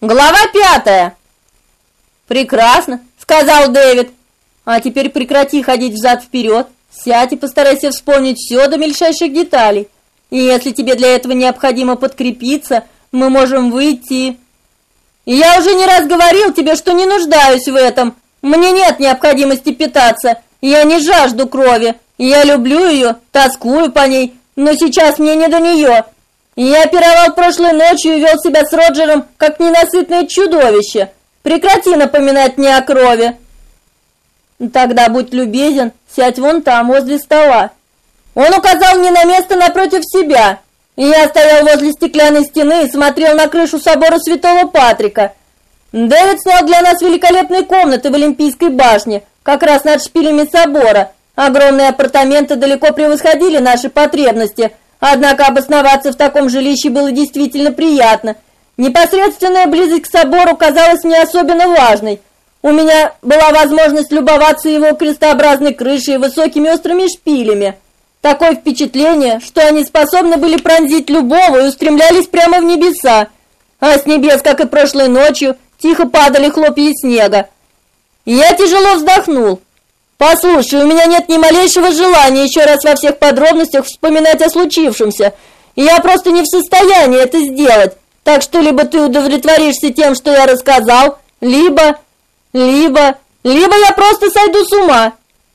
Глава 5. «Прекрасно», — сказал Дэвид. «А теперь прекрати ходить взад-вперед, сядь и постарайся вспомнить все до мельчайших деталей. И если тебе для этого необходимо подкрепиться, мы можем выйти. И я уже не раз говорил тебе, что не нуждаюсь в этом. Мне нет необходимости питаться, я не жажду крови. Я люблю ее, тоскую по ней, но сейчас мне не до нее. Я пировал прошлой ночью и вел себя с Роджером, как ненасытное чудовище. Прекрати напоминать мне о крови». «Тогда будь любезен, сядь вон там, возле стола». Он указал мне на место напротив себя. Я стоял возле стеклянной стены и смотрел на крышу собора Святого Патрика. Дэвид снял для нас великолепные комнаты в Олимпийской башне, как раз над шпилями собора. Огромные апартаменты далеко превосходили наши потребности, однако обосноваться в таком жилище было действительно приятно. Непосредственная близость к собору казалась мне особенно важной. У меня была возможность любоваться его крестообразной крышей и высокими острыми шпилями. Такое впечатление, что они способны были пронзить любого и устремлялись прямо в небеса. А с небес, как и прошлой ночью, тихо падали хлопья снега. Я тяжело вздохнул. «Послушай, у меня нет ни малейшего желания еще раз во всех подробностях вспоминать о случившемся. Я просто не в состоянии это сделать. Так что либо ты удовлетворишься тем, что я рассказал, либо я просто сойду с ума».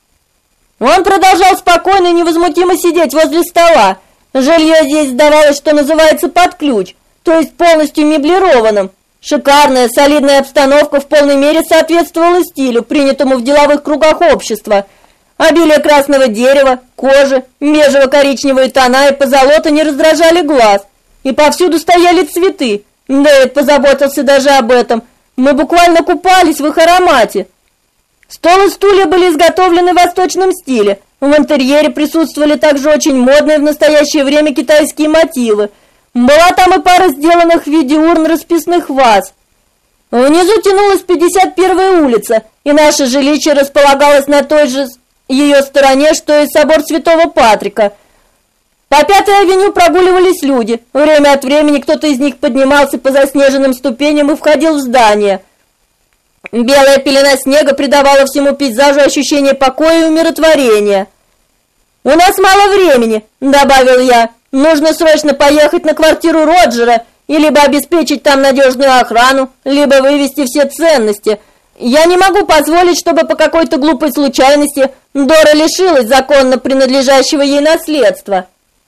Он продолжал спокойно и невозмутимо сидеть возле стола. Жилье здесь сдавалось, что называется, под ключ, то есть полностью меблированным. Шикарная, солидная обстановка в полной мере соответствовала стилю, принятому в деловых кругах общества. Обилие красного дерева, кожи, бежево-коричневые тона и позолота не раздражали глаз. И повсюду стояли цветы. Дэвид позаботился даже об этом. Мы буквально купались в их аромате. Стол и стулья были изготовлены в восточном стиле. В интерьере присутствовали также очень модные в настоящее время китайские мотивы. Была там и пара сделанных в виде урн расписных ваз. Внизу тянулась 51-я улица, и наше жилище располагалось на той же ее стороне, что и собор Святого Патрика. По 5-й авеню прогуливались люди. Время от времени кто-то из них поднимался по заснеженным ступеням и входил в здание. Белая пелена снега придавала всему пейзажу ощущение покоя и умиротворения. «У нас мало времени», — добавил я. «Нужно срочно поехать на квартиру Роджера и либо обеспечить там надежную охрану, либо вывести все ценности. Я не могу позволить, чтобы по какой-то глупой случайности Дора лишилась законно принадлежащего ей наследства».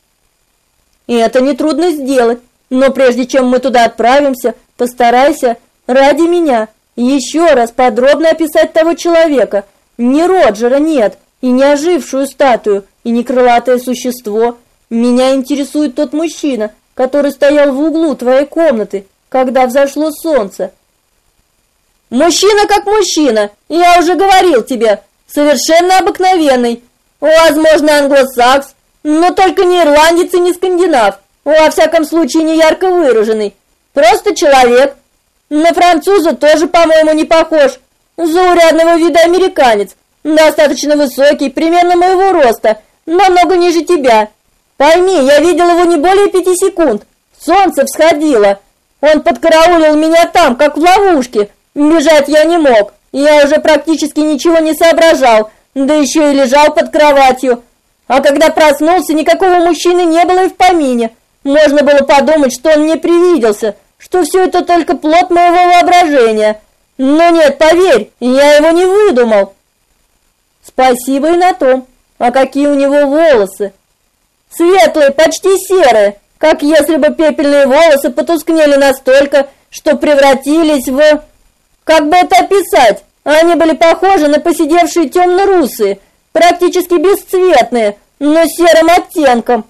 «И это нетрудно сделать, но прежде чем мы туда отправимся, постарайся ради меня еще раз подробно описать того человека. Не Роджера, нет, и не ожившую статую, и не крылатое существо. Меня интересует тот мужчина, который стоял в углу твоей комнаты, когда взошло солнце». «Мужчина как мужчина, я уже говорил тебе, совершенно обыкновенный, возможно, англосакс, но только не ирландец и не скандинав, во всяком случае не ярко выраженный, просто человек. На француза тоже, по-моему, не похож, заурядного вида американец, достаточно высокий, примерно моего роста, намного ниже тебя. Пойми, я видел его не более 5 секунд. Солнце всходило. Он подкараулил меня там, как в ловушке. Бежать я не мог. Я уже практически ничего не соображал, да еще и лежал под кроватью. А когда проснулся, никакого мужчины не было и в помине. Можно было подумать, что он мне привиделся, что все это только плод моего воображения. Но нет, поверь, я его не выдумал». «Спасибо и на том. А какие у него волосы?» «Светлые, почти серые, как если бы пепельные волосы потускнели настолько, что превратились в... Как бы это описать? Они были похожи на поседевшие темно-русые, практически бесцветные, но с серым оттенком».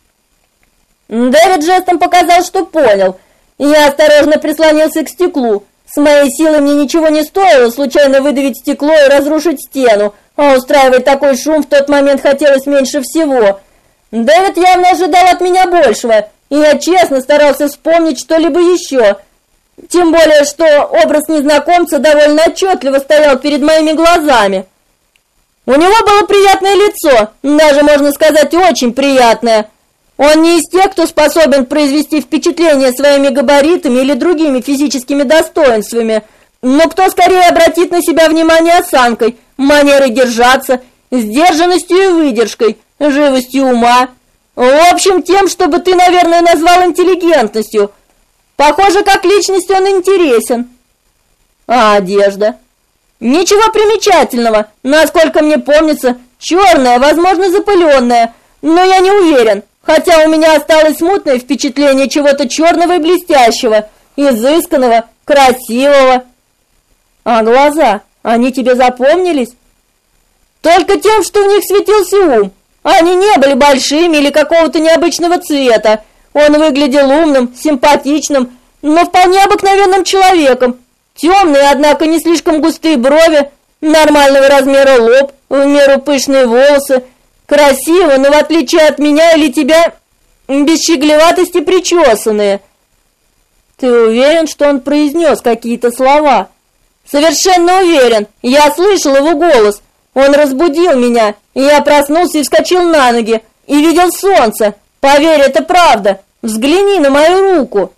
Дэвид жестом показал, что понял. Я осторожно прислонился к стеклу. С моей силой мне ничего не стоило случайно выдавить стекло и разрушить стену, а устраивать такой шум в тот момент хотелось меньше всего. Дэвид явно ожидал от меня большего, и я честно старался вспомнить что-либо еще. Тем более, что образ незнакомца довольно отчетливо стоял перед моими глазами. У него было приятное лицо, даже, можно сказать, очень приятное. Он не из тех, кто способен произвести впечатление своими габаритами или другими физическими достоинствами, но кто скорее обратит на себя внимание осанкой, манерой держаться, сдержанностью и выдержкой, живостью ума. В общем, тем, что бы ты, наверное, назвал интеллигентностью. Похоже, как личность он интересен. А одежда? Ничего примечательного, насколько мне помнится, черная, возможно, запыленная, но я не уверен, хотя у меня осталось смутное впечатление чего-то черного и блестящего, изысканного, красивого. А глаза, они тебе запомнились? Только тем, что в них светился ум. Они не были большими или какого-то необычного цвета. Он выглядел умным, симпатичным, но вполне обыкновенным человеком. Темные, однако не слишком густые брови, нормального размера лоб, в меру пышные волосы, красиво, но в отличие от меня или тебя, без щеглеватости причесанные. Ты уверен, что он произнес какие-то слова? Совершенно уверен. Я слышал его голос. Он разбудил меня, и я проснулся и вскочил на ноги, и видел солнце. Поверь, это правда. Взгляни на мою руку.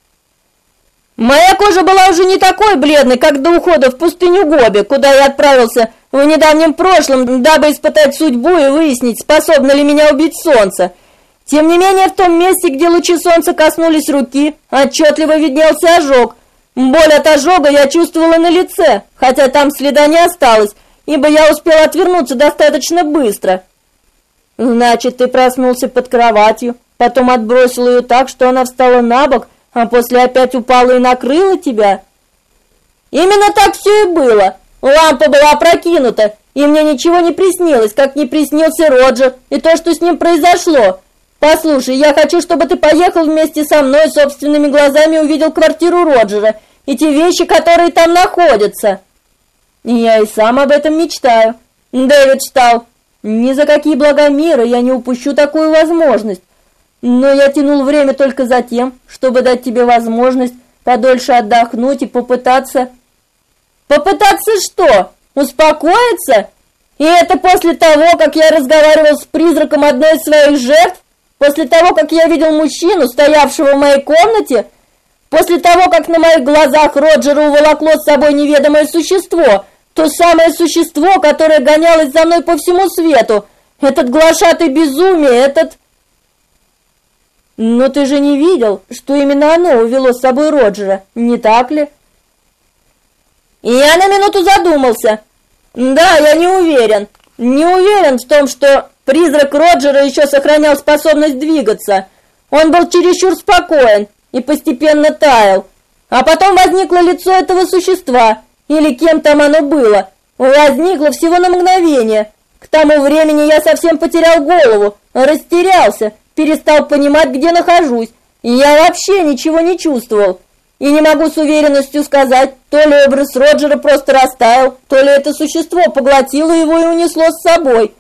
Моя кожа была уже не такой бледной, как до ухода в пустыню Гоби, куда я отправился в недавнем прошлом, дабы испытать судьбу и выяснить, способно ли меня убить солнце. Тем не менее, в том месте, где лучи солнца коснулись руки, отчетливо виднелся ожог. Боль от ожога я чувствовала на лице, хотя там следа не осталось, ибо я успела отвернуться достаточно быстро. Значит, ты проснулся под кроватью, потом отбросил ее так, что она встала на бок, а после опять упала и накрыла тебя? Именно так все и было. Лампа была опрокинута, и мне ничего не приснилось, как не приснился Роджер и то, что с ним произошло. Послушай, я хочу, чтобы ты поехал вместе со мной, собственными глазами увидел квартиру Роджера и те вещи, которые там находятся. Я и сам об этом мечтаю. Дэвид встал. Ни за какие блага мира я не упущу такую возможность. Но я тянул время только за тем, чтобы дать тебе возможность подольше отдохнуть и попытаться... Попытаться что? Успокоиться? И это после того, как я разговаривал с призраком одной из своих жертв? После того, как я видел мужчину, стоявшего в моей комнате? После того, как на моих глазах Роджера уволокло с собой неведомое существо? То самое существо, которое гонялось за мной по всему свету? Этот глашатый безумие, этот... Но ты же не видел, что именно оно увело с собой Роджера, не так ли? И я на минуту задумался. Да, я не уверен. Не уверен в том, что призрак Роджера еще сохранял способность двигаться. Он был чересчур спокоен и постепенно таял. А потом возникло лицо этого существа, или кем там оно было. Возникло всего на мгновение. К тому времени я совсем потерял голову, растерялся, перестал понимать, где нахожусь, и я вообще ничего не чувствовал. И не могу с уверенностью сказать, то ли образ Роджера просто растаял, то ли это существо поглотило его и унесло с собой.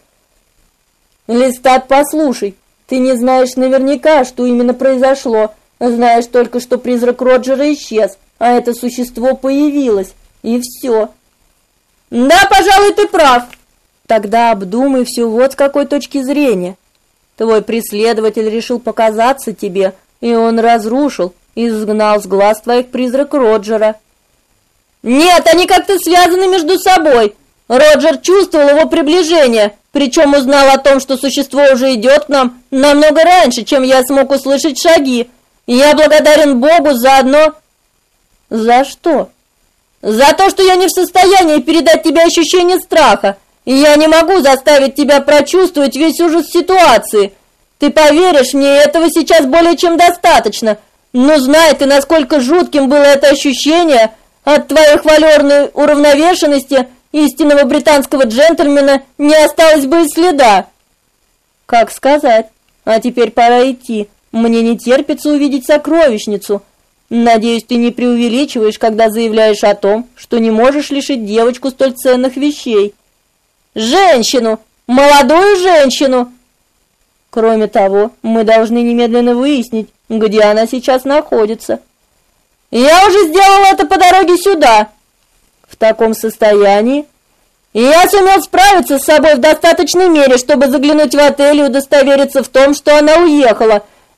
Листат, послушай, ты не знаешь наверняка, что именно произошло, знаешь только, что призрак Роджера исчез, а это существо появилось, и все. Да, пожалуй, ты прав. Тогда обдумай все вот с какой точки зрения. Твой преследователь решил показаться тебе, и он разрушил, изгнал с глаз твоих призрак Роджера. Нет, они как-то связаны между собой. Роджер чувствовал его приближение, причем узнал о том, что существо уже идет к нам намного раньше, чем я смог услышать шаги. И я благодарен Богу заодно... За что? За то, что я не в состоянии передать тебе ощущение страха. И я не могу заставить тебя прочувствовать весь ужас ситуации. Ты поверишь мне, этого сейчас более чем достаточно. Но знай ты, насколько жутким было это ощущение, от твоей хвалерной уравновешенности истинного британского джентльмена не осталось бы и следа. Как сказать? А теперь пора идти. Мне не терпится увидеть сокровищницу. Надеюсь, ты не преувеличиваешь, когда заявляешь о том, что не можешь лишить девочку столь ценных вещей. Женщину! Молодую женщину! Кроме того, мы должны немедленно выяснить, где она сейчас находится. Я уже сделал это по дороге сюда. В таком состоянии? И я сумел справиться с собой в достаточной мере, чтобы заглянуть в отель и удостовериться в том, что она уехала.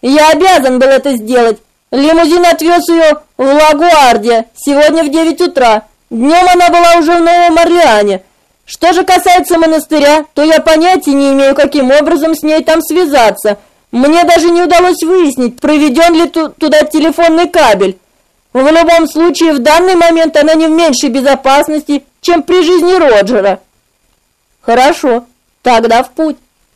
Я обязан был это сделать. Лимузин отвез ее в Лагуардия сегодня в 9 утра. Днем она была уже в Новом Орлеане. Что же касается монастыря, то я понятия не имею, каким образом с ней там связаться. Мне даже не удалось выяснить, проведен ли туда телефонный кабель. В любом случае, в данный момент она не в меньшей безопасности, чем при жизни Роджера. Хорошо, тогда в путь.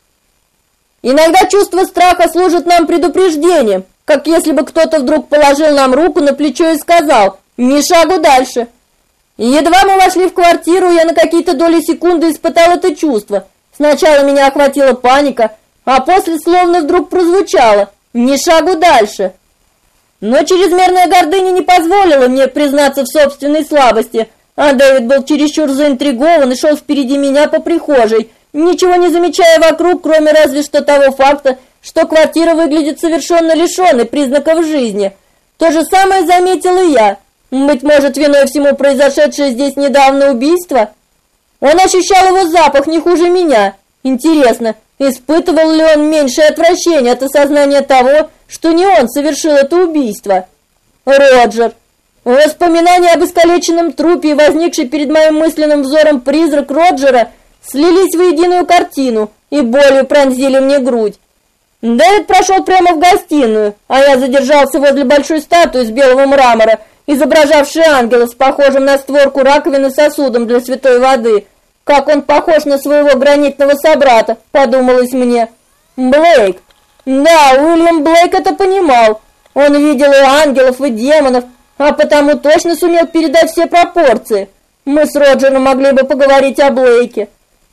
Иногда чувство страха служит нам предупреждением, как если бы кто-то вдруг положил нам руку на плечо и сказал: «Ни шагу дальше». Едва мы вошли в квартиру, я на какие-то доли секунды испытал это чувство. Сначала меня охватила паника, а после словно вдруг прозвучало: «Ни шагу дальше». Но чрезмерная гордыня не позволила мне признаться в собственной слабости, а Дэвид был чересчур заинтригован и шел впереди меня по прихожей, ничего не замечая вокруг, кроме разве что того факта, что квартира выглядит совершенно лишенной признаков жизни. То же самое заметил и я. Быть может, виной всему произошедшее здесь недавно убийство? Он ощущал его запах не хуже меня. Интересно, испытывал ли он меньшее отвращение от осознания того, что не он совершил это убийство? Роджер. Воспоминания об искалеченном трупе и возникший перед моим мысленным взором призрак Роджера слились в единую картину и болью пронзили мне грудь. Дэвид прошел прямо в гостиную, а я задержался возле большой статуи из белого мрамора, изображавшей ангела с похожим на створку раковины сосудом для святой воды. Как он похож на своего гранитного собрата, подумалось мне. Блейк. Да, Уильям Блейк это понимал. Он видел и ангелов, и демонов, а потому точно сумел передать все пропорции. Мы с Роджером могли бы поговорить о Блейке.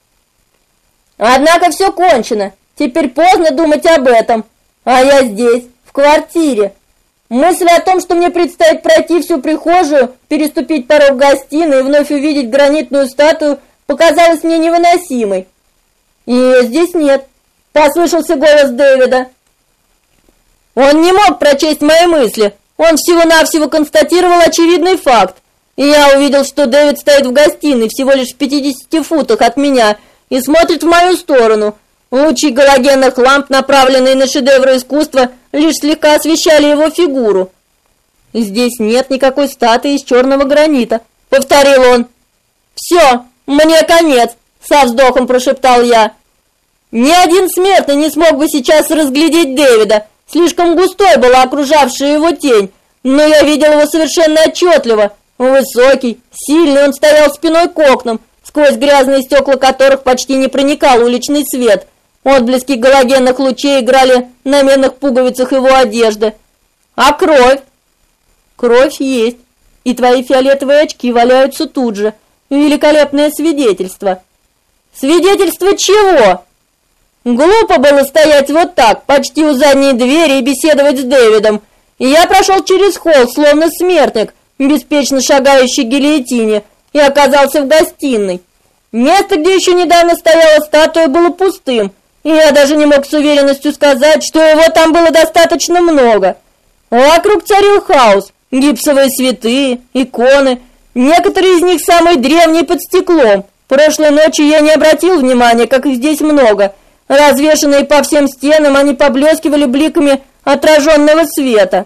Однако все кончено. Теперь поздно думать об этом. А я здесь, в квартире. Мысль о том, что мне предстоит пройти всю прихожую, переступить порог гостиной и вновь увидеть гранитную статую, показалась мне невыносимой. «Ее здесь нет», — послышался голос Дэвида. Он не мог прочесть мои мысли. Он всего-навсего констатировал очевидный факт. И я увидел, что Дэвид стоит в гостиной всего лишь в 50 футах от меня и смотрит в мою сторону. Лучи галогенных ламп, направленные на шедевры искусства, лишь слегка освещали его фигуру. «Здесь нет никакой статуи из черного гранита», — повторил он. «Все, мне конец», — со вздохом прошептал я. Ни один смертный не смог бы сейчас разглядеть Дэвида, слишком густой была окружавшая его тень, но я видел его совершенно отчетливо. Высокий, сильный, он стоял спиной к окнам, сквозь грязные стекла которых почти не проникал уличный свет. Отблески галогенных лучей играли на медных пуговицах его одежды. А кровь? Кровь есть, и твои фиолетовые очки валяются тут же. Великолепное свидетельство. Свидетельство чего? Глупо было стоять вот так, почти у задней двери, и беседовать с Дэвидом. И я прошел через холл, словно смертник, беспечно шагающий к гильотине, и оказался в гостиной. Место, где еще недавно стояла статуя, было пустым, и я даже не мог с уверенностью сказать, что его там было достаточно много. Вокруг царил хаос, гипсовые святые, иконы, некоторые из них самые древние под стеклом. Прошлой ночью я не обратил внимания, как их здесь много. Развешанные по всем стенам, они поблескивали бликами отраженного света.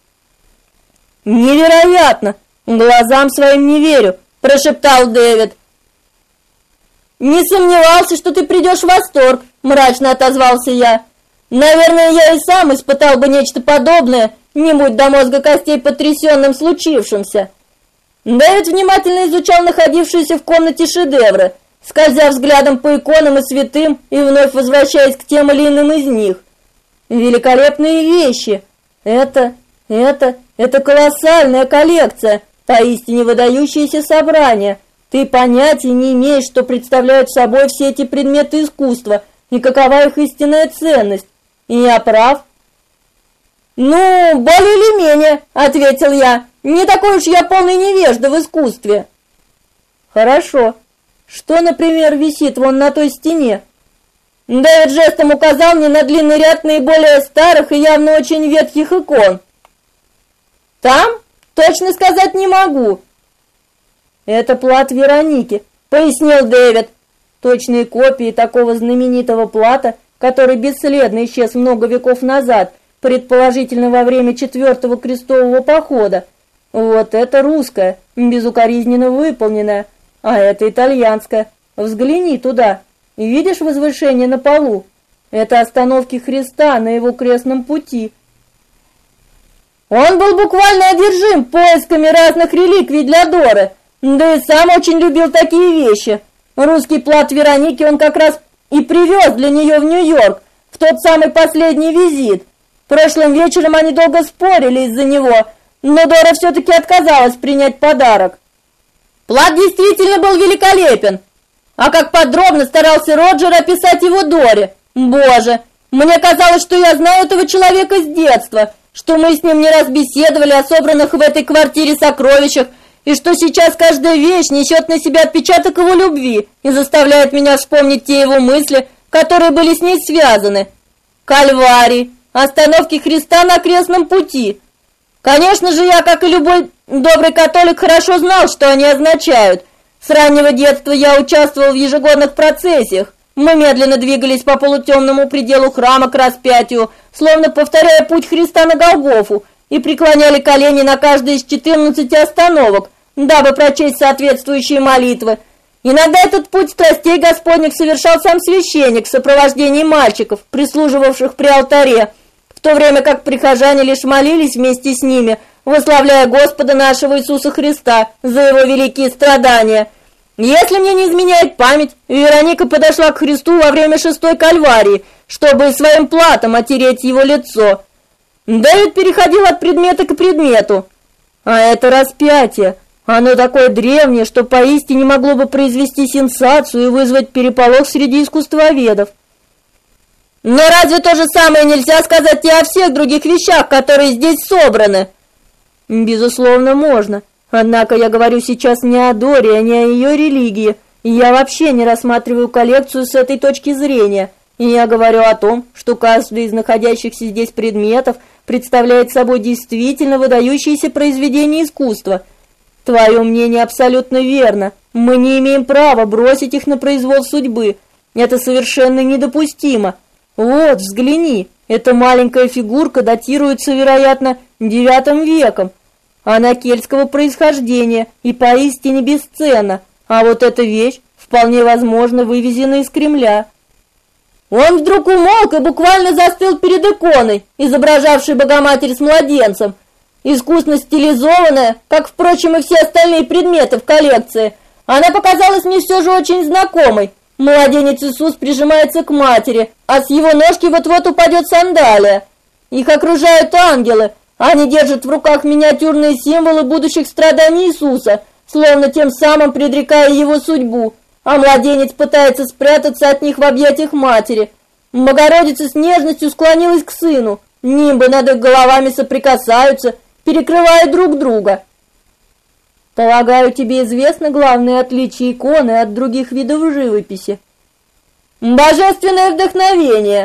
«Невероятно! Глазам своим не верю», – прошептал Дэвид. «Не сомневался, что ты придешь в восторг», – мрачно отозвался я. «Наверное, я и сам испытал бы нечто подобное, не будь до мозга костей потрясенным случившимся». Дэвид внимательно изучал находившиеся в комнате шедевры, скользя взглядом по иконам и святым и вновь возвращаясь к тем или иным из них. «Великолепные вещи! Это колоссальная коллекция, поистине выдающееся собрание. Ты понятия не имеешь, что представляют собой все эти предметы искусства и какова их истинная ценность. И я прав?» «Ну, более или менее», — ответил я. «Не такой уж я полный невежда в искусстве». «Хорошо. Что, например, висит вон на той стене?» Дэвид жестом указал мне на длинный ряд наиболее старых и явно очень ветхих икон. «Там? Точно сказать не могу». «Это плат Вероники», — пояснил Дэвид. Точные копии такого знаменитого плата, который бесследно исчез много веков назад, предположительно во время 4-го крестового похода. Вот это русская, безукоризненно выполненная, а это итальянская. Взгляни туда, и видишь возвышение на полу? Это остановки Христа на его крестном пути. Он был буквально одержим поисками разных реликвий для Доры, да и сам очень любил такие вещи. Русский плат Вероники он как раз и привез для нее в Нью-Йорк в тот самый последний визит. Прошлым вечером они долго спорили из-за него, но Дора все-таки отказалась принять подарок. Плат действительно был великолепен. А как подробно старался Роджер описать его Доре. Боже, мне казалось, что я знаю этого человека с детства, что мы с ним не раз беседовали о собранных в этой квартире сокровищах, и что сейчас каждая вещь несет на себя отпечаток его любви и заставляет меня вспомнить те его мысли, которые были с ней связаны. Кальварий, остановки Христа на крестном пути. Конечно же, я, как и любой добрый католик, хорошо знал, что они означают. С раннего детства я участвовал в ежегодных процессиях. Мы медленно двигались по полутемному пределу храма к распятию, словно повторяя путь Христа на Голгофу, и преклоняли колени на каждой из 14 остановок, дабы прочесть соответствующие молитвы. Иногда этот путь страстей Господних совершал сам священник в сопровождении мальчиков, прислуживавших при алтаре, в то время как прихожане лишь молились вместе с ними, восславляя Господа нашего Иисуса Христа за его великие страдания. Если мне не изменяет память, Вероника подошла к Христу во время 6-й Кальварии, чтобы своим платом отереть его лицо. Дэвид переходил от предмета к предмету. А это распятие. Оно такое древнее, что поистине могло бы произвести сенсацию и вызвать переполох среди искусствоведов. Но разве то же самое нельзя сказать и о всех других вещах, которые здесь собраны? Безусловно, можно. Однако я говорю сейчас не о Доре, а не о ее религии. И я вообще не рассматриваю коллекцию с этой точки зрения. И я говорю о том, что каждый из находящихся здесь предметов представляет собой действительно выдающееся произведение искусства. Твое мнение абсолютно верно. Мы не имеем права бросить их на произвол судьбы. Это совершенно недопустимо. Вот, взгляни, эта маленькая фигурка датируется, вероятно, IX веком. Она кельтского происхождения и поистине бесценна, а вот эта вещь вполне возможно вывезена из Кремля. Он вдруг умолк и буквально застыл перед иконой, изображавшей Богоматерь с младенцем. Искусно стилизованная, как, впрочем, и все остальные предметы в коллекции, она показалась мне все же очень знакомой. Младенец Иисус прижимается к матери, а с его ножки вот-вот упадет сандалия. Их окружают ангелы. Они держат в руках миниатюрные символы будущих страданий Иисуса, словно тем самым предрекая его судьбу, а младенец пытается спрятаться от них в объятиях матери. Богородица с нежностью склонилась к сыну, нимбы над их головами соприкасаются, перекрывая друг друга. Полагаю, тебе известно главное отличие иконы от других видов живописи? Божественное вдохновение.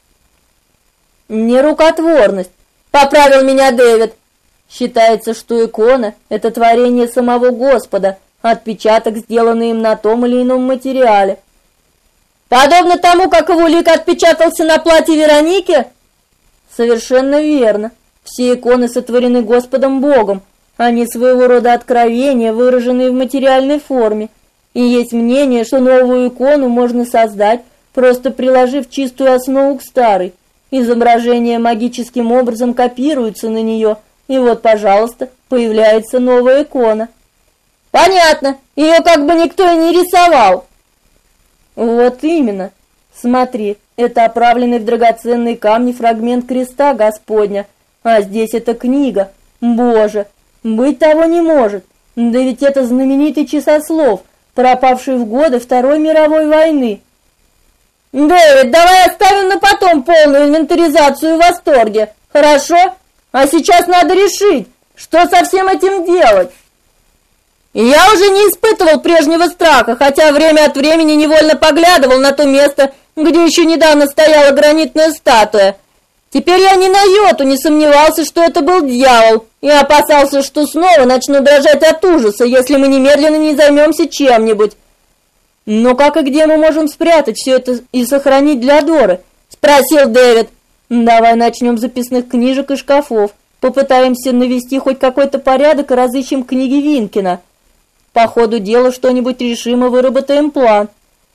Нерукотворность. Поправил меня Дэвид. Считается, что икона – это творение самого Господа, отпечаток, сделанный им на том или ином материале. Подобно тому, как его лик отпечатался на платье Вероники? Совершенно верно. Все иконы сотворены Господом Богом. Они своего рода откровения, выраженные в материальной форме. И есть мнение, что новую икону можно создать, просто приложив чистую основу к старой. Изображение магическим образом копируется на нее, и вот, пожалуйста, появляется новая икона. Понятно, ее как бы никто и не рисовал. Вот именно. Смотри, это оправленный в драгоценные камни фрагмент креста Господня, а здесь эта книга. Боже, быть того не может. Да ведь это знаменитый часослов, пропавший в годы Второй мировой войны. Дэвид, давай оставим на потом полную инвентаризацию в восторге, хорошо? А сейчас надо решить, что со всем этим делать. Я уже не испытывал прежнего страха, хотя время от времени невольно поглядывал на то место, где еще недавно стояла гранитная статуя. Теперь я ни на йоту не сомневался, что это был дьявол, и опасался, что снова начну дрожать от ужаса, если мы немедленно не займемся чем-нибудь. «Но как и где мы можем спрятать все это и сохранить для Доры?» – спросил Дэвид. Давай начнем с записных книжек и шкафов. Попытаемся навести хоть какой-то порядок и разыщем книги Винкина. По ходу дела что-нибудь решим и выработаем план.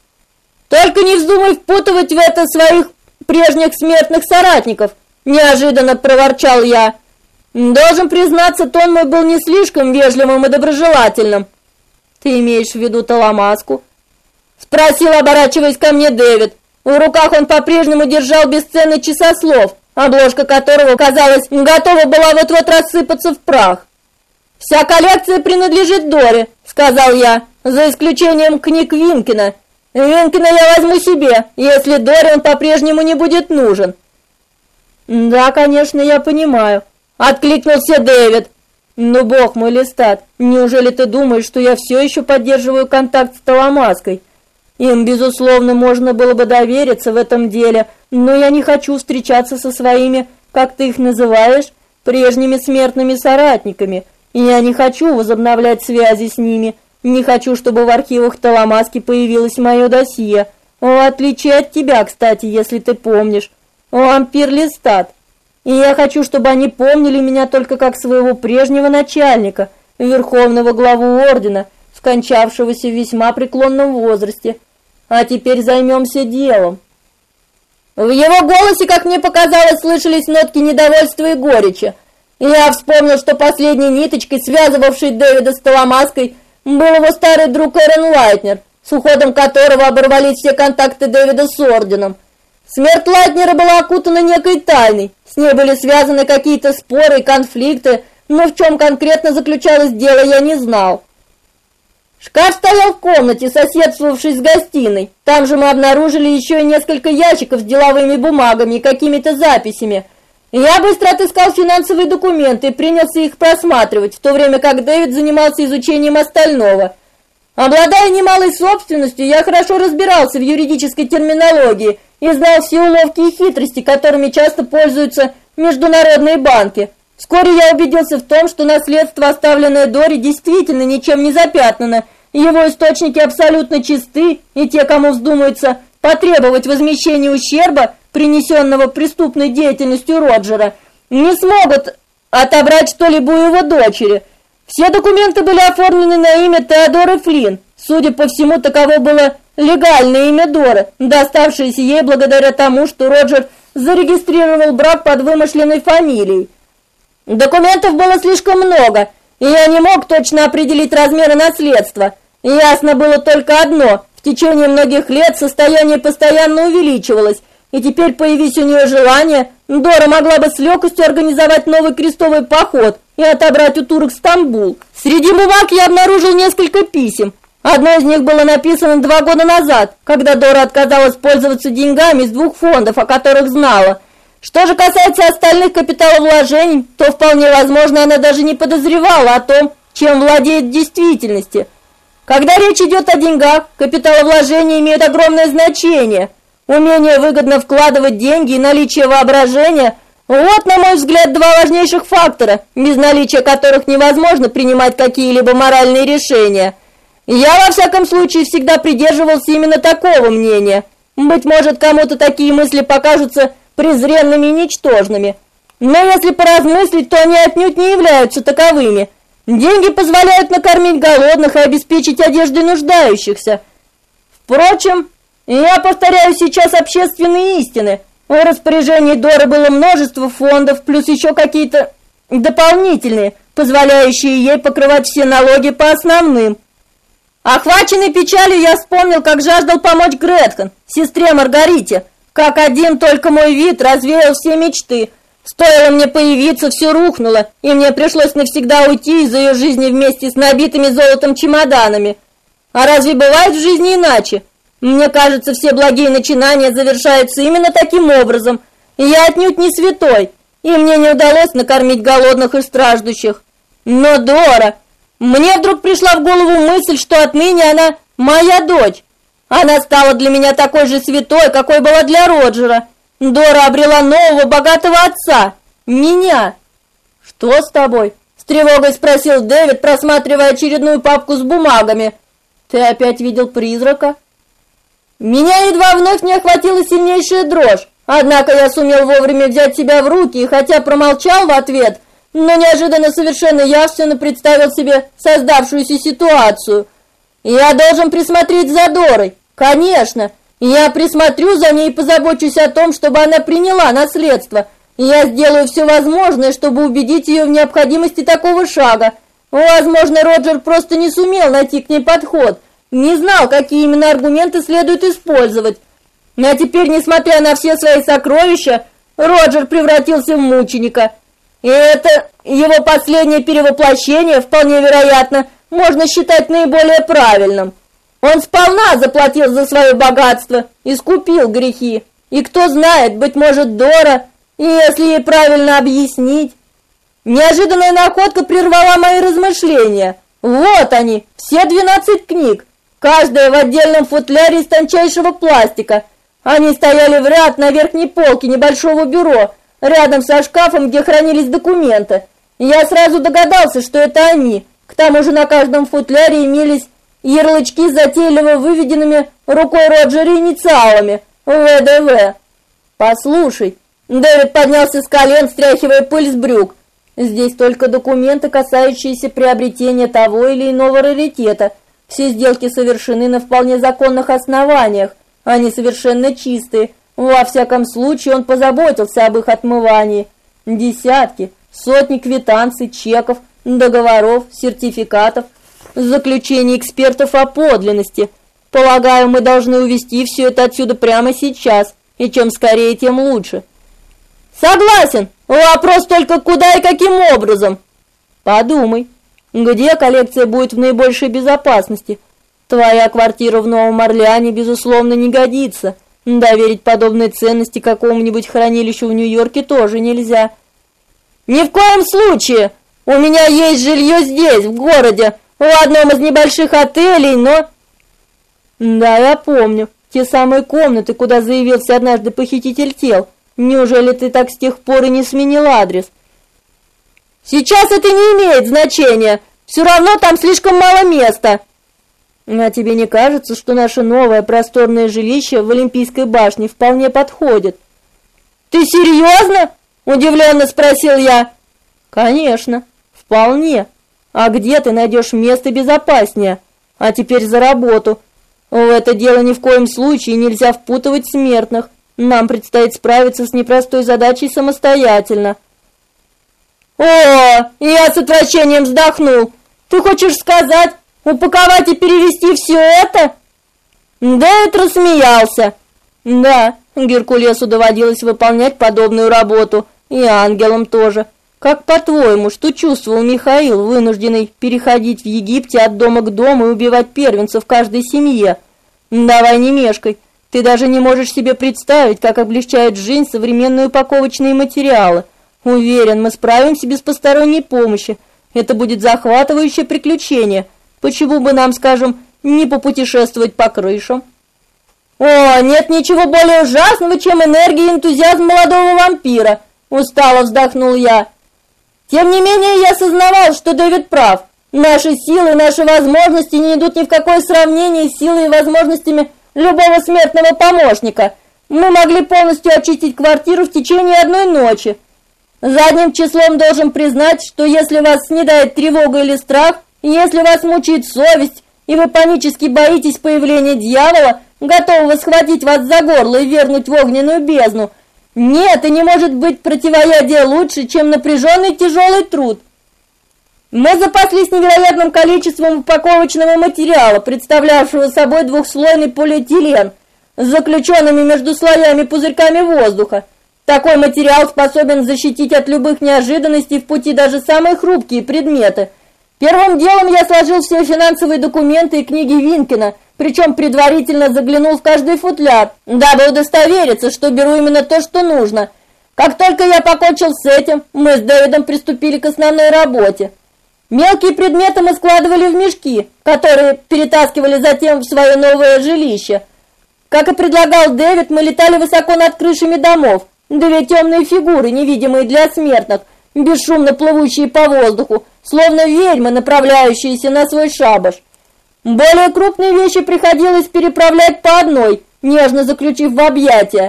Только не вздумай впутывать в это своих прежних смертных соратников, неожиданно проворчал я. Должен признаться, тон мой был не слишком вежливым и доброжелательным. Ты имеешь в виду Таламаску? Спросил, оборачиваясь ко мне, Дэвид. В руках он по-прежнему держал бесценный часослов, обложка которого, казалось, готова была вот-вот рассыпаться в прах. «Вся коллекция принадлежит Доре», — сказал я, — «за исключением книг Винкина. Винкина я возьму себе, если Доре он по-прежнему не будет нужен». «Да, конечно, я понимаю», — откликнулся Дэвид. «Ну, бог мой, Лестат, неужели ты думаешь, что я все еще поддерживаю контакт с Таламаской? Им, безусловно, можно было бы довериться в этом деле, но я не хочу встречаться со своими, как ты их называешь, прежними смертными соратниками. И я не хочу возобновлять связи с ними, не хочу, чтобы в архивах Таламаски появилось мое досье, в отличие от тебя, кстати, если ты помнишь, вампир Лестат. И я хочу, чтобы они помнили меня только как своего прежнего начальника, верховного главу ордена, скончавшегося в весьма преклонном возрасте. А теперь займемся делом». В его голосе, как мне показалось, слышались нотки недовольства и горечи. И я вспомнил, что последней ниточкой, связывавшей Дэвида с Таламаской, был его старый друг Эрен Лайтнер, с уходом которого оборвались все контакты Дэвида с орденом. Смерть Лайтнера была окутана некой тайной, с ней были связаны какие-то споры и конфликты, но в чем конкретно заключалось дело, я не знал. Шкаф стоял в комнате, соседствовавшей с гостиной. Там же мы обнаружили еще и несколько ящиков с деловыми бумагами и какими-то записями. Я быстро отыскал финансовые документы и принялся их просматривать, в то время как Дэвид занимался изучением остального. Обладая немалой собственностью, я хорошо разбирался в юридической терминологии и знал все уловки и хитрости, которыми часто пользуются международные банки. Вскоре я убедился в том, что наследство, оставленное Доре, действительно ничем не запятнано, его источники абсолютно чисты, и те, кому вздумается потребовать возмещения ущерба, принесенного преступной деятельностью Роджера, не смогут отобрать что-либо у его дочери. Все документы были оформлены на имя Теодоры Флинн. Судя по всему, таково было легальное имя Доры, доставшееся ей благодаря тому, что Роджер зарегистрировал брак под вымышленной фамилией. Документов было слишком много, и я не мог точно определить размеры наследства. Ясно было только одно: в течение многих лет состояние постоянно увеличивалось, и теперь, появись у нее желание, Дора могла бы с легкостью организовать новый крестовый поход и отобрать у турок Стамбул. Среди бумаг я обнаружил несколько писем. Одно из них было написано 2 года назад, когда Дора отказалась пользоваться деньгами из 2 фондов, о которых знала. Что же касается остальных капиталовложений, то вполне возможно, она даже не подозревала о том, чем владеет в действительности. Когда речь идет о деньгах, капиталовложения имеют огромное значение. Умение выгодно вкладывать деньги и наличие воображения – вот, на мой взгляд, 2 важнейших фактора, без наличия которых невозможно принимать какие-либо моральные решения. Я, во всяком случае, всегда придерживался именно такого мнения. Быть может, кому-то такие мысли покажутся презренными и ничтожными. Но если поразмыслить, то они отнюдь не являются таковыми. Деньги позволяют накормить голодных и обеспечить одеждой нуждающихся. Впрочем, я повторяю сейчас общественные истины. В распоряжении Доры было множество фондов, плюс еще какие-то дополнительные, позволяющие ей покрывать все налоги по основным. Охваченный печалью, я вспомнил, как жаждал помочь Гретхен, сестре Маргарите. Как один только мой вид развеял все мечты. Стоило мне появиться, все рухнуло, и мне пришлось навсегда уйти из ее жизни вместе с набитыми золотом чемоданами. А разве бывает в жизни иначе? Мне кажется, все благие начинания завершаются именно таким образом. И я отнюдь не святой, и мне не удалось накормить голодных и страждущих. Но Дора... Мне вдруг пришла в голову мысль, что отныне она моя дочь. Она стала для меня такой же святой, какой была для Роджера. Дора обрела нового богатого отца. Меня. «Что с тобой?» — с тревогой спросил Дэвид, просматривая очередную папку с бумагами. «Ты опять видел призрака?» Меня едва вновь не охватила сильнейшая дрожь. Однако я сумел вовремя взять себя в руки, и хотя промолчал в ответ, но неожиданно совершенно явственно представил себе создавшуюся ситуацию. Я должен присмотреть за Дорой. Конечно, я присмотрю за ней и позабочусь о том, чтобы она приняла наследство. Я сделаю все возможное, чтобы убедить ее в необходимости такого шага. Возможно, Роджер просто не сумел найти к ней подход, не знал, какие именно аргументы следует использовать. А теперь, несмотря на все свои сокровища, Роджер превратился в мученика. И это его последнее перевоплощение, вполне вероятно, можно считать наиболее правильным. Он сполна заплатил за свое богатство, искупил грехи. И кто знает, быть может, Дора, если ей правильно объяснить. Неожиданная находка прервала мои размышления. Вот они, все 12 книг, каждая в отдельном футляре из тончайшего пластика. Они стояли в ряд на верхней полке небольшого бюро, рядом со шкафом, где хранились документы. Я сразу догадался, что это они. К тому же на каждом футляре имелись ярлычки с затейливо выведенными рукой Роджера инициалами ВДВ. «Послушай», Дэвид поднялся с колен, стряхивая пыль с брюк. «Здесь только документы, касающиеся приобретения того или иного раритета. Все сделки совершены на вполне законных основаниях. Они совершенно чистые. Во всяком случае, он позаботился об их отмывании. Десятки, сотни квитанций, чеков, договоров, сертификатов, заключений экспертов о подлинности. Полагаю, мы должны увезти все это отсюда прямо сейчас, и чем скорее, тем лучше». «Согласен. Вопрос только куда и каким образом?» «Подумай, где коллекция будет в наибольшей безопасности? Твоя квартира в Новом Орлеане, безусловно, не годится. Доверить подобные ценности какому-нибудь хранилищу в Нью-Йорке тоже нельзя». «Ни в коем случае! У меня есть жилье здесь, в городе, в одном из небольших отелей, но...» «Да, я помню. Те самые комнаты, куда заявился однажды похититель тел. Неужели ты так с тех пор и не сменил адрес?» «Сейчас это не имеет значения. Все равно там слишком мало места». «А тебе не кажется, что наше новое просторное жилище в Олимпийской башне вполне подходит?» «Ты серьезно?» – удивленно спросил я. «Конечно, вполне. А где ты найдешь место безопаснее? А теперь за работу. В это дело ни в коем случае нельзя впутывать смертных. Нам предстоит справиться с непростой задачей самостоятельно». «О!» – я с отвращением вздохнул. «Ты хочешь сказать, упаковать и перевезти все это?» Дэвид рассмеялся. «Да, Геркулесу доводилось выполнять подобную работу, и ангелам тоже. Как по-твоему, что чувствовал Михаил, вынужденный переходить в Египте от дома к дому и убивать первенцев в каждой семье? Давай не мешкай. Ты даже не можешь себе представить, как облегчают жизнь современные упаковочные материалы. Уверен, мы справимся без посторонней помощи. Это будет захватывающее приключение. Почему бы нам, скажем, не попутешествовать по крышам?» «О, нет ничего более ужасного, чем энергия и энтузиазм молодого вампира», – устало вздохнул я. Тем не менее, я осознавал, что Дэвид прав. Наши силы, наши возможности не идут ни в какое сравнение с силой и возможностями любого смертного помощника. Мы могли полностью очистить квартиру в течение одной ночи. Задним числом должен признать, что если вас снедает тревога или страх, если вас мучает совесть, и вы панически боитесь появления дьявола, готового схватить вас за горло и вергнуть в огненную бездну, нет и не может быть противоядия лучше, чем напряженный тяжелый труд. Мы запаслись невероятным количеством упаковочного материала, представлявшего собой двухслойный полиэтилен с заключенными между слоями пузырьками воздуха. Такой материал способен защитить от любых неожиданностей в пути даже самые хрупкие предметы. Первым делом я сложил все финансовые документы и книги Винкина, причем предварительно заглянул в каждый футляр, дабы удостовериться, что беру именно то, что нужно. Как только я покончил с этим, мы с Дэвидом приступили к основной работе. Мелкие предметы мы складывали в мешки, которые перетаскивали затем в свое новое жилище. Как и предлагал Дэвид, мы летали высоко над крышами домов. Две темные фигуры, невидимые для смертных, бесшумно плывущие по воздуху, словно ведьмы, направляющиеся на свой шабаш. Более крупные вещи приходилось переправлять по одной, нежно заключив в объятия.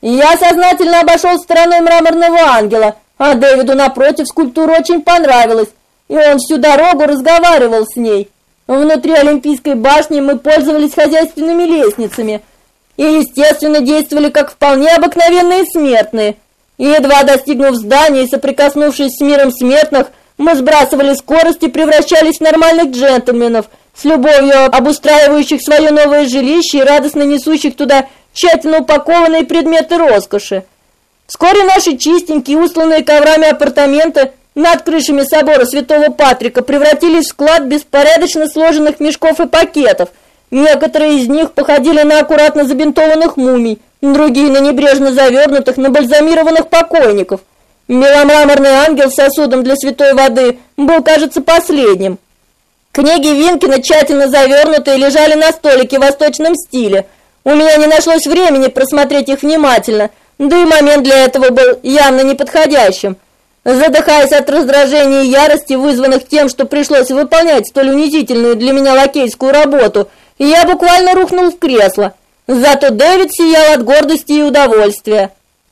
Я сознательно обошел стороной мраморного ангела, а Дэвиду напротив скульптура очень понравилась, и он всю дорогу разговаривал с ней. Внутри Олимпийской башни мы пользовались хозяйственными лестницами и, естественно, действовали как вполне обыкновенные смертные. И едва достигнув здания и соприкоснувшись с миром смертных, мы сбрасывали скорость и превращались в нормальных джентльменов, с любовью обустраивающих свое новое жилище и радостно несущих туда тщательно упакованные предметы роскоши. Вскоре наши чистенькие, устланные коврами апартаменты над крышами собора Святого Патрика превратились в склад беспорядочно сложенных мешков и пакетов. Некоторые из них походили на аккуратно забинтованных мумий, другие на небрежно завернутых, набальзамированных покойников. Беломраморный ангел с сосудом для святой воды был, кажется, последним. Книги Винкина, тщательно завернутые, лежали на столике в восточном стиле. У меня не нашлось времени просмотреть их внимательно, да и момент для этого был явно неподходящим. Задыхаясь от раздражения и ярости, вызванных тем, что пришлось выполнять столь унизительную для меня лакейскую работу, я буквально рухнул в кресло. Зато Дэвид сиял от гордости и удовольствия.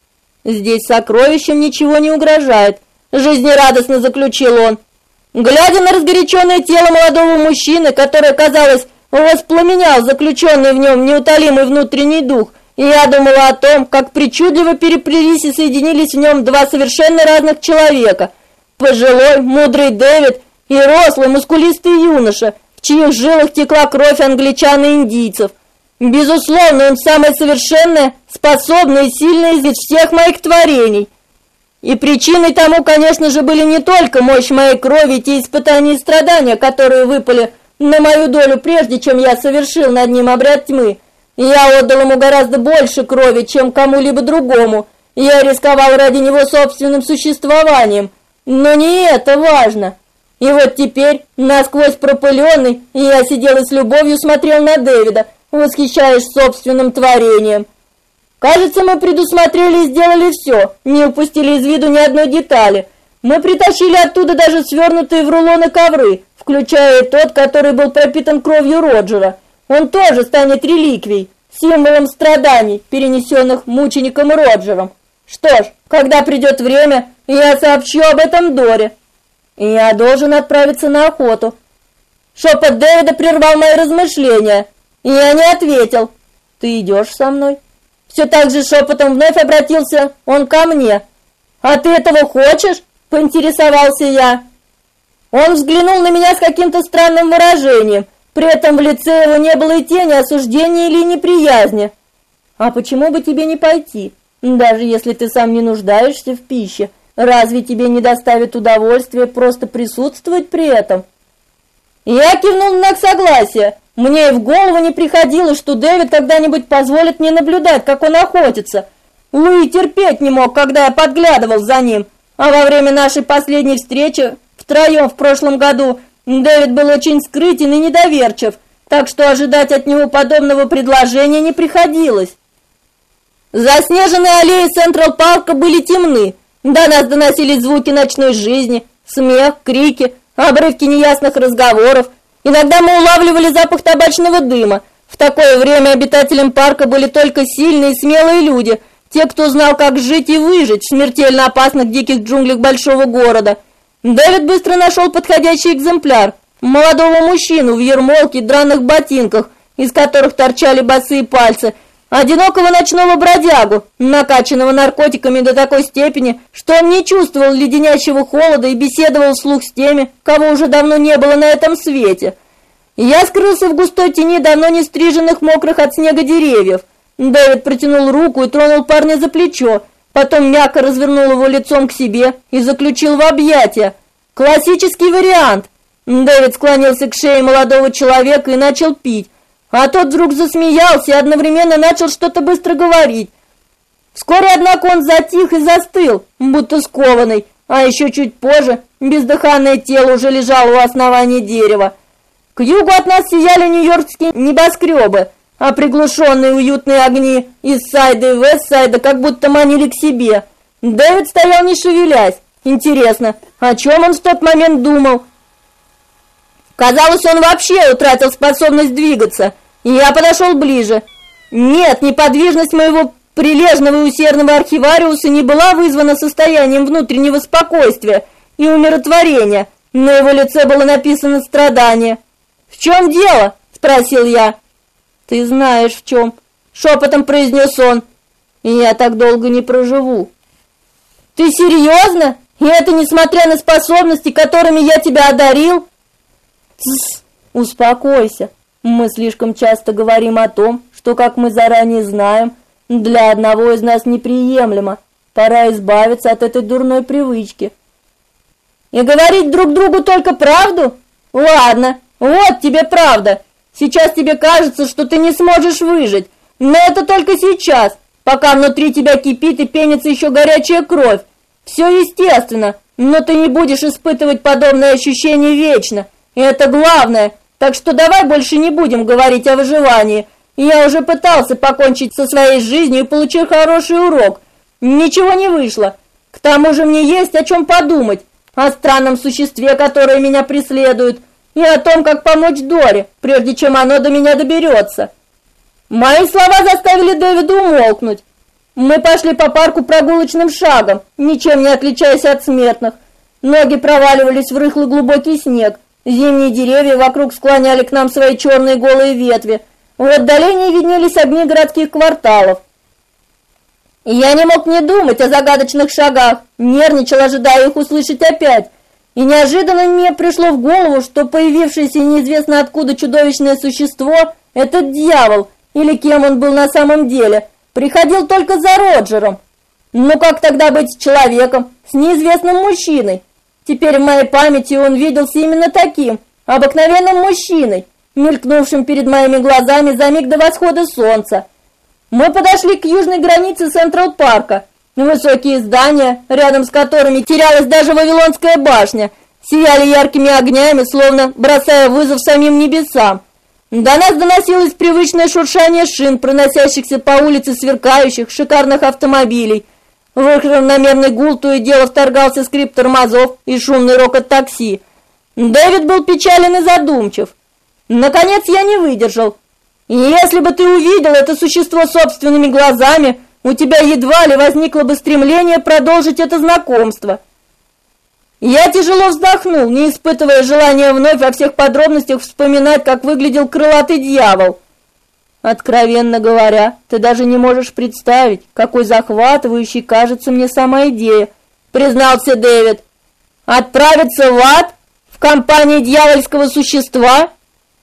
«Здесь сокровищам ничего не угрожает», — жизнерадостно заключил он. Глядя на разгоряченное тело молодого мужчины, которое, казалось, воспламенял заключенный в нем неутолимый внутренний дух, я думала о том, как причудливо переплелись и соединились в нем два совершенно разных человека. Пожилой, мудрый Дэвид и рослый, мускулистый юноша, в чьих жилах текла кровь англичан и индийцев. Безусловно, он самое совершенное, способное и сильное из всех моих творений. И причиной тому, конечно же, были не только мощь моей крови и те испытания и страдания, которые выпали на мою долю, прежде чем я совершил над ним обряд тьмы. Я отдал ему гораздо больше крови, чем кому-либо другому. Я рисковал ради него собственным существованием. Но не это важно. И вот теперь, насквозь пропыленный, я сидел и с любовью смотрел на Дэвида, восхищаясь собственным творением. Кажется, мы предусмотрели и сделали все, не упустили из виду ни одной детали. Мы притащили оттуда даже свернутые в рулоны ковры, включая тот, который был пропитан кровью Роджера. Он тоже станет реликвией, символом страданий, перенесенных мучеником Роджером. Что ж, когда придет время, я сообщу об этом Доре. Я должен отправиться на охоту. Шепот Дэвида прервал мои размышления, и я не ответил. Ты идешь со мной? Все так же шепотом вновь обратился он ко мне. «А ты этого хочешь?» – поинтересовался я. Он взглянул на меня с каким-то странным выражением. При этом в лице его не было и тени осуждения или неприязни. «А почему бы тебе не пойти? Даже если ты сам не нуждаешься в пище, разве тебе не доставит удовольствия просто присутствовать при этом?» Я кивнул в знак согласия. Мне и в голову не приходило, что Дэвид когда-нибудь позволит мне наблюдать, как он охотится. Луи терпеть не мог, когда я подглядывал за ним. А во время нашей последней встречи втроем в прошлом году Дэвид был очень скрытен и недоверчив, так что ожидать от него подобного предложения не приходилось. Заснеженные аллеи Централ-парка были темны. До нас доносились звуки ночной жизни, смех, крики, обрывки неясных разговоров. Иногда мы улавливали запах табачного дыма. В такое время обитателям парка были только сильные и смелые люди, те, кто знал, как жить и выжить в смертельно опасных диких джунглях большого города. Дэвид быстро нашел подходящий экземпляр. Молодого мужчину в ермолке и драных ботинках, из которых торчали босые пальцы. Одинокого ночного бродягу, накачанного наркотиками до такой степени, что он не чувствовал леденящего холода и беседовал вслух с теми, кого уже давно не было на этом свете. Я скрылся в густой тени давно не стриженных, мокрых от снега деревьев. Дэвид протянул руку и тронул парня за плечо, потом мягко развернул его лицом к себе и заключил в объятия. Классический вариант. Дэвид склонился к шее молодого человека и начал пить. А тот вдруг засмеялся и одновременно начал что-то быстро говорить. Вскоре, однако, он затих и застыл, будто скованный, а еще чуть позже бездыханное тело уже лежало у основания дерева. К югу от нас сияли нью-йоркские небоскребы, а приглушенные уютные огни из Сайда и Вестсайда как будто манили к себе. Дэвид стоял не шевелясь. Интересно, о чем он в тот момент думал? Казалось, он вообще утратил способность двигаться. И я подошел ближе. Нет, неподвижность моего прилежного и усердного архивариуса не была вызвана состоянием внутреннего спокойствия и умиротворения. На его лице было написано страдание. «В чем дело?» – спросил я. «Ты знаешь, в чем», – шепотом произнес он. «И я так долго не проживу». «Ты серьезно? И это несмотря на способности, которыми я тебя одарил?» «Тссс, успокойся. Мы слишком часто говорим о том, что, как мы заранее знаем, для одного из нас неприемлемо. Пора избавиться от этой дурной привычки». «И говорить друг другу только правду? Ладно, вот тебе правда. Сейчас тебе кажется, что ты не сможешь выжить, но это только сейчас, пока внутри тебя кипит и пенится еще горячая кровь. Все естественно, но ты не будешь испытывать подобное ощущение вечно, и это главное. Так что давай больше не будем говорить о выживании. Я уже пытался покончить со своей жизнью и получил хороший урок. Ничего не вышло. К тому же мне есть о чем подумать. О странном существе, которое меня преследует, и о том, как помочь Доре, прежде чем оно до меня доберется». Мои слова заставили Дэвида умолкнуть. Мы пошли по парку прогулочным шагом, ничем не отличаясь от смертных. Ноги проваливались в рыхлый глубокий снег. Зимние деревья вокруг склоняли к нам свои черные голые ветви. В отдалении виднелись огни городских кварталов. Я не мог не думать о загадочных шагах, нервничал, ожидая их услышать опять. И неожиданно мне пришло в голову, что появившееся неизвестно откуда чудовищное существо, этот дьявол, или кем он был на самом деле, приходил только за Роджером. Ну как тогда быть с человеком, с неизвестным мужчиной? Теперь в моей памяти он виделся именно таким, обыкновенным мужчиной, мелькнувшим перед моими глазами за миг до восхода солнца. Мы подошли к южной границе Централ-парка. Высокие здания, рядом с которыми терялась даже Вавилонская башня, сияли яркими огнями, словно бросая вызов самим небесам. До нас доносилось привычное шуршание шин, проносящихся по улице сверкающих, шикарных автомобилей. В их равномерный гул то и дело вторгался скрип тормозов и шумный рокот такси. Дэвид был печален и задумчив. Наконец я не выдержал. «Если бы ты увидел это существо собственными глазами, у тебя едва ли возникло бы стремление продолжить это знакомство». Я тяжело вздохнул, не испытывая желания вновь во всех подробностях вспоминать, как выглядел крылатый дьявол. «Откровенно говоря, ты даже не можешь представить, какой захватывающей кажется мне сама идея», признался Дэвид. «Отправиться в ад? В компании дьявольского существа?»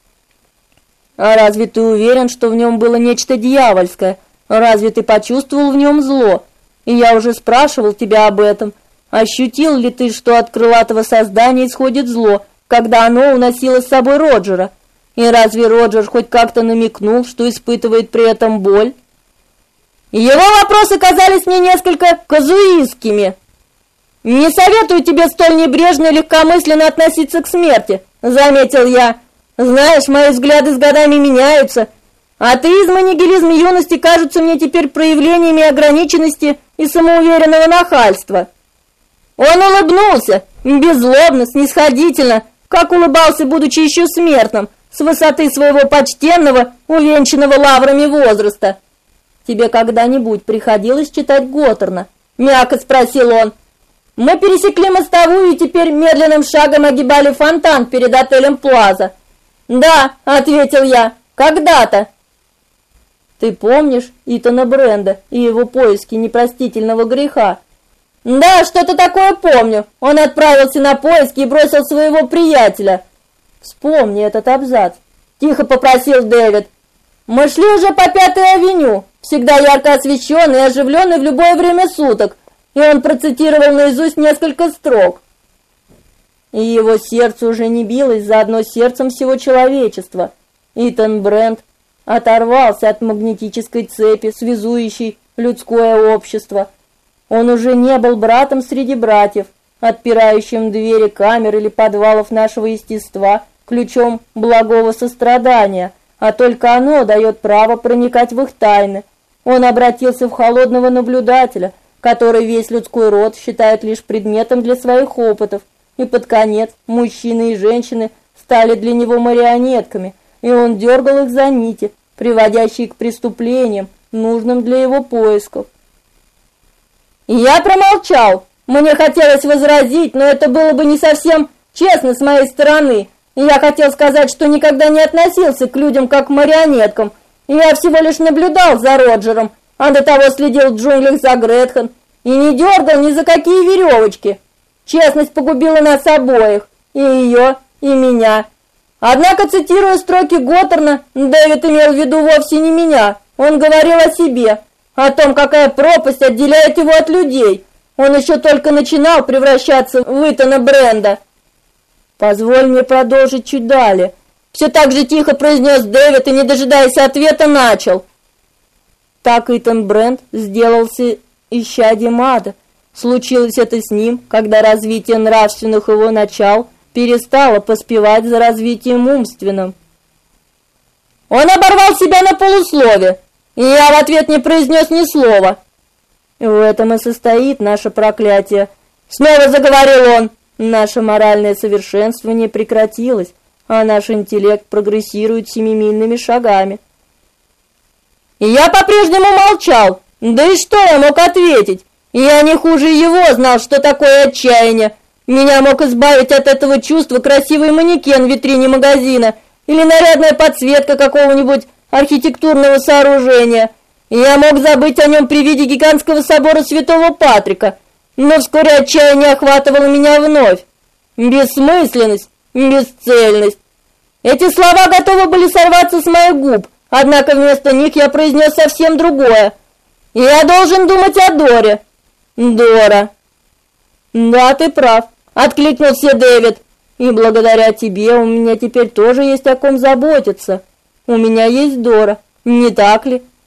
«А разве ты уверен, что в нем было нечто дьявольское? Разве ты почувствовал в нем зло? И я уже спрашивал тебя об этом. Ощутил ли ты, что от крылатого создания исходит зло, когда оно уносило с собой Роджера? И разве Роджер хоть как-то намекнул, что испытывает при этом боль?» Его вопросы казались мне несколько казуистскими. «Не советую тебе столь небрежно и легкомысленно относиться к смерти», заметил я. «Знаешь, мои взгляды с годами меняются. Атеизм и нигилизм юности кажутся мне теперь проявлениями ограниченности и самоуверенного нахальства». Он улыбнулся, беззлобно, снисходительно, как улыбался, будучи еще смертным, с высоты своего почтенного, увенчанного лаврами возраста. «Тебе когда-нибудь приходилось читать Готтерна?» – мягко спросил он. Мы пересекли мостовую и теперь медленным шагом огибали фонтан перед отелем «Плаза». «Да», — ответил я, — «когда-то». «Ты помнишь Итана Бренда и его поиски непростительного греха?» «Да, что-то такое помню. Он отправился на поиски и бросил своего приятеля». «Вспомни этот абзац», — тихо попросил Дэвид. Мы шли уже по Пятой авеню, всегда ярко освещенный и оживленный в любое время суток, и он процитировал наизусть несколько строк. И его сердце уже не билось заодно с сердцем всего человечества. Итан Брент оторвался от магнетической цепи, связующей людское общество. Он уже не был братом среди братьев, отпирающим двери камер или подвалов нашего естества ключом благого сострадания, а только оно дает право проникать в их тайны. Он обратился в холодного наблюдателя, который весь людской род считает лишь предметом для своих опытов, и под конец мужчины и женщины стали для него марионетками, и он дергал их за нити, приводящие к преступлениям, нужным для его поисков. Я промолчал. Мне хотелось возразить, но это было бы не совсем честно с моей стороны. Я хотел сказать, что никогда не относился к людям как к марионеткам. Я всего лишь наблюдал за Роджером, а до того следил в джунглях за Гретхен и не дергал ни за какие веревочки. Честность погубила нас обоих, и ее, и меня. Однако, цитируя строки Готтерна, Дэвид имел в виду вовсе не меня. Он говорил о себе, о том, какая пропасть отделяет его от людей. Он еще только начинал превращаться в Итана Бренда. «Позволь мне продолжить чуть далее», — все так же тихо произнес Дэвид и, не дожидаясь ответа, начал. Так Итан Бренд сделался исчадьем ада. Случилось это с ним, когда развитие нравственных его начал перестало поспевать за развитием умственным. Он оборвал себя на полуслове, и я в ответ не произнес ни слова. «В этом и состоит наше проклятие», — снова заговорил он. «Наше моральное совершенствование прекратилось, а наш интеллект прогрессирует семимильными шагами». И я по-прежнему молчал. Да и что я мог ответить? Я не хуже его знал, что такое отчаяние. Меня мог избавить от этого чувства красивый манекен в витрине магазина или нарядная подсветка какого-нибудь архитектурного сооружения. Я мог забыть о нем при виде гигантского собора Святого Патрика, но вскоре отчаяние охватывало меня вновь. Бессмысленность, бесцельность. Эти слова готовы были сорваться с моих губ, однако вместо них я произнес совсем другое. Я должен думать о Доре. Дора. Да, ты прав, откликнулся Дэвид. И благодаря тебе у меня теперь тоже есть о ком заботиться. У меня есть Дора, не так ли?